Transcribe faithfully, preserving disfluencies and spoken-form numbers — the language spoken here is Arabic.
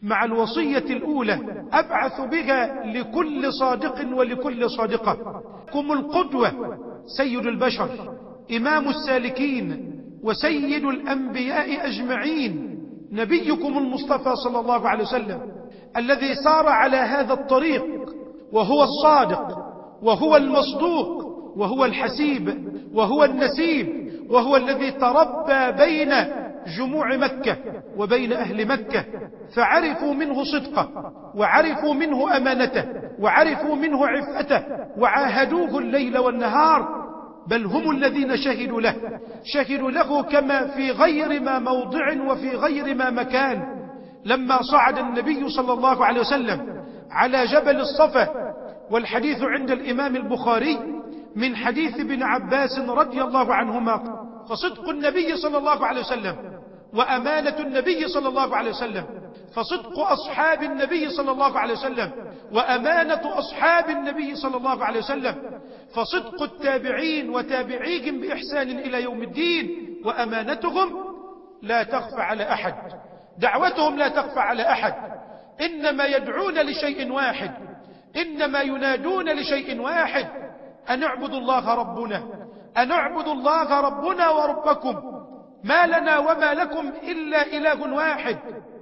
مع الوصية الأولى أبعث بها لكل صادق ولكل صادقة. كم القدوة سيد البشر، إمام السالكين، وسيد الأنبياء أجمعين، نبيكم المصطفى صلى الله عليه وسلم، الذي سار على هذا الطريق، وهو الصادق، وهو المصدوق، وهو الحسيب، وهو النسيب، وهو الذي تربى بين جموع مكة وبين أهل مكة، فعرفوا منه صدقه، وعرفوا منه أمانته، وعرفوا منه عفته، وعاهدوه الليل والنهار، بل هم الذين شهدوا له شهدوا له كما في غير ما موضع وفي غير ما مكان. لما صعد النبي صلى الله عليه وسلم على جبل الصفا، والحديث عند الإمام البخاري من حديث ابن عباس رضي الله عنهما، فصدق النبي صلى الله عليه وسلم وأمانة النبي صلى الله عليه وسلم، فصدق أصحاب النبي صلى الله عليه وسلم وأمانة أصحاب النبي صلى الله عليه وسلم، فصدق التابعين وتابعيهم بإحسان إلى يوم الدين وأمانتهم لا تخفى على أحد، دعوتهم لا تخفى على أحد، إنما يدعون لشيء واحد، إنما ينادون لشيء واحد، أن اعبدوا الله ربنا، أن اعبدوا الله ربنا وربكم، ما لنا وما لكم إلا إله واحد.